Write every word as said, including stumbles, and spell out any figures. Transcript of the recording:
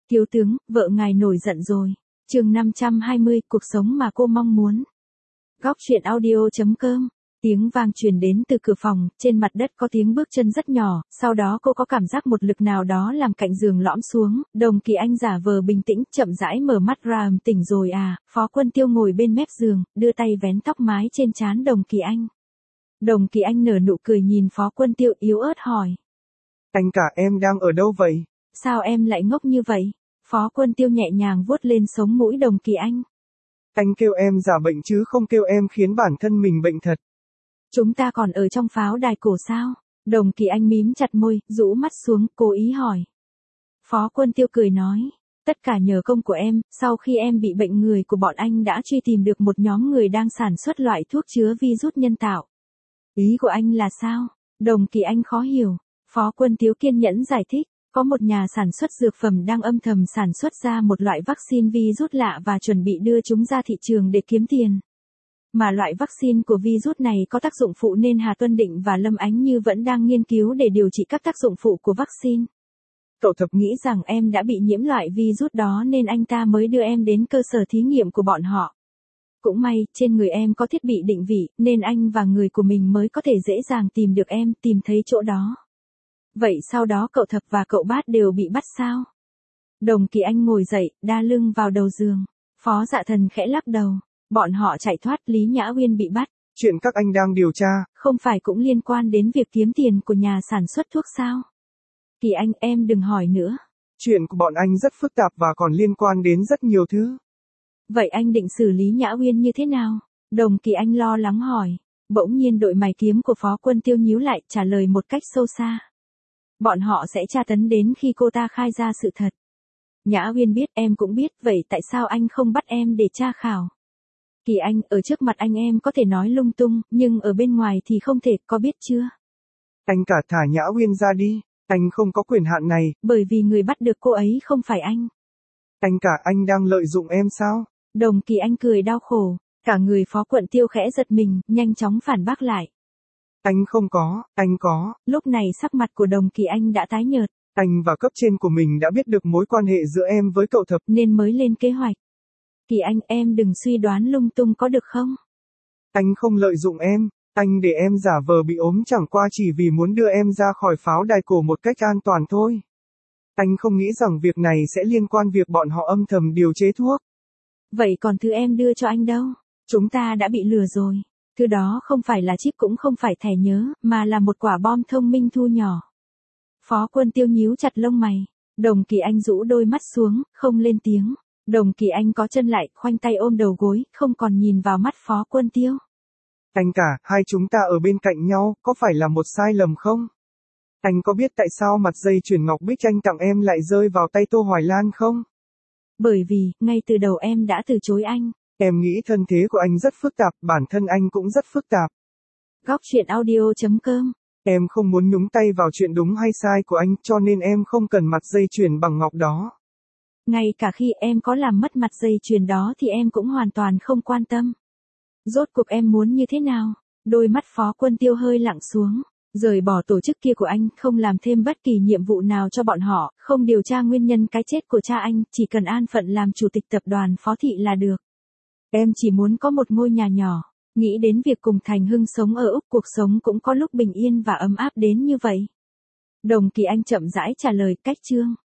Thiếu tướng, vợ ngài nổi giận rồi. Chương năm trăm hai mươi, cuộc sống mà cô mong muốn. Góc truyện audio chấm com. Tiếng vang truyền đến từ cửa phòng, trên mặt đất có tiếng bước chân rất nhỏ, sau đó cô có cảm giác một lực nào đó làm cạnh giường lõm xuống, Đồng Kỳ Anh giả vờ bình tĩnh, chậm rãi mở mắt ra. Tỉnh rồi à? Phó Quân Tiêu ngồi bên mép giường, đưa tay vén tóc mái trên trán Đồng Kỳ Anh. Đồng Kỳ Anh nở nụ cười nhìn Phó Quân Tiêu yếu ớt hỏi. Anh cả em đang ở đâu vậy? Sao em lại ngốc như vậy? Phó Quân Tiêu nhẹ nhàng vuốt lên sống mũi Đồng Kỳ Anh. Anh kêu em giả bệnh chứ không kêu em khiến bản thân mình bệnh thật. Chúng ta còn ở trong pháo đài cổ sao? Đồng Kỳ Anh mím chặt môi, rũ mắt xuống, cố ý hỏi. Phó Quân Tiêu cười nói. Tất cả nhờ công của em, sau khi em bị bệnh người của bọn anh đã truy tìm được một nhóm người đang sản xuất loại thuốc chứa virus nhân tạo. Ý của anh là sao? Đồng Kỳ Anh khó hiểu. Phó Quân Tiêu kiên nhẫn giải thích. Có một nhà sản xuất dược phẩm đang âm thầm sản xuất ra một loại vaccine virus lạ và chuẩn bị đưa chúng ra thị trường để kiếm tiền. Mà loại vaccine của virus này có tác dụng phụ nên Hà Tuân Định và Lâm Ánh Như vẫn đang nghiên cứu để điều trị các tác dụng phụ của vaccine. Cậu Thập nghĩ rằng em đã bị nhiễm loại virus đó nên anh ta mới đưa em đến cơ sở thí nghiệm của bọn họ. Cũng may, trên người em có thiết bị định vị, nên anh và người của mình mới có thể dễ dàng tìm được em, tìm thấy chỗ đó. Vậy sau đó cậu Thập và cậu Bát đều bị bắt sao? Đồng Kỳ Anh ngồi dậy, đa lưng vào đầu giường. Phó Dạ Thần khẽ lắc đầu. Bọn họ chạy thoát, Lý Nhã Uyên bị bắt. Chuyện các anh đang điều tra. Không phải cũng liên quan đến việc kiếm tiền của nhà sản xuất thuốc sao? Kỳ Anh, em đừng hỏi nữa. Chuyện của bọn anh rất phức tạp và còn liên quan đến rất nhiều thứ. Vậy anh định xử lý Nhã Uyên như thế nào? Đồng Kỳ Anh lo lắng hỏi. Bỗng nhiên đội mày kiếm của Phó Quân Tiêu nhíu lại, trả lời một cách sâu xa. Bọn họ sẽ tra tấn đến khi cô ta khai ra sự thật. Nhã Uyên biết, em cũng biết, vậy tại sao anh không bắt em để tra khảo? Kỳ Anh, ở trước mặt anh em có thể nói lung tung, nhưng ở bên ngoài thì không thể, có biết chưa? Anh cả thả Nhã Uyên ra đi, anh không có quyền hạn này. Bởi vì người bắt được cô ấy không phải anh. Anh cả, anh đang lợi dụng em sao? Đồng Kỳ Anh cười đau khổ, cả người Phó Quận Tiêu khẽ giật mình, nhanh chóng phản bác lại. Anh không có, anh có. Lúc này sắc mặt của Đồng Kỳ Anh đã tái nhợt. Anh và cấp trên của mình đã biết được mối quan hệ giữa em với cậu Thập nên mới lên kế hoạch. Kỳ Anh, em đừng suy đoán lung tung có được không? Anh không lợi dụng em, anh để em giả vờ bị ốm chẳng qua chỉ vì muốn đưa em ra khỏi pháo đài cổ một cách an toàn thôi. Anh không nghĩ rằng việc này sẽ liên quan việc bọn họ âm thầm điều chế thuốc. Vậy còn thứ em đưa cho anh đâu? Chúng ta đã bị lừa rồi. Thứ đó không phải là chip cũng không phải thẻ nhớ, mà là một quả bom thông minh thu nhỏ. Phó Quân Tiêu nhíu chặt lông mày. Đồng Kỳ Anh rũ đôi mắt xuống, không lên tiếng. Đồng Kỳ Anh có chân lại, khoanh tay ôm đầu gối, không còn nhìn vào mắt Phó Quân Tiêu. Anh cả, hai chúng ta ở bên cạnh nhau, có phải là một sai lầm không? Anh có biết tại sao mặt dây chuyền ngọc bích anh tặng em lại rơi vào tay Tô Hoài Lan không? Bởi vì, ngay từ đầu em đã từ chối anh. Em nghĩ thân thế của anh rất phức tạp, bản thân anh cũng rất phức tạp. Góc truyện audio chấm com. Em không muốn nhúng tay vào chuyện đúng hay sai của anh, cho nên em không cần mặt dây chuyền bằng ngọc đó. Ngay cả khi em có làm mất mặt dây chuyền đó thì em cũng hoàn toàn không quan tâm. Rốt cuộc em muốn như thế nào? Đôi mắt Phó Quân Tiêu hơi lặng xuống. Rời bỏ tổ chức kia của anh, không làm thêm bất kỳ nhiệm vụ nào cho bọn họ, không điều tra nguyên nhân cái chết của cha anh, chỉ cần an phận làm chủ tịch tập đoàn Phó Thị là được. Em chỉ muốn có một ngôi nhà nhỏ. Nghĩ đến việc cùng Thành Hưng sống ở Úc, cuộc sống cũng có lúc bình yên và ấm áp đến như vậy. Đồng Kỳ Anh chậm rãi trả lời, cách chương.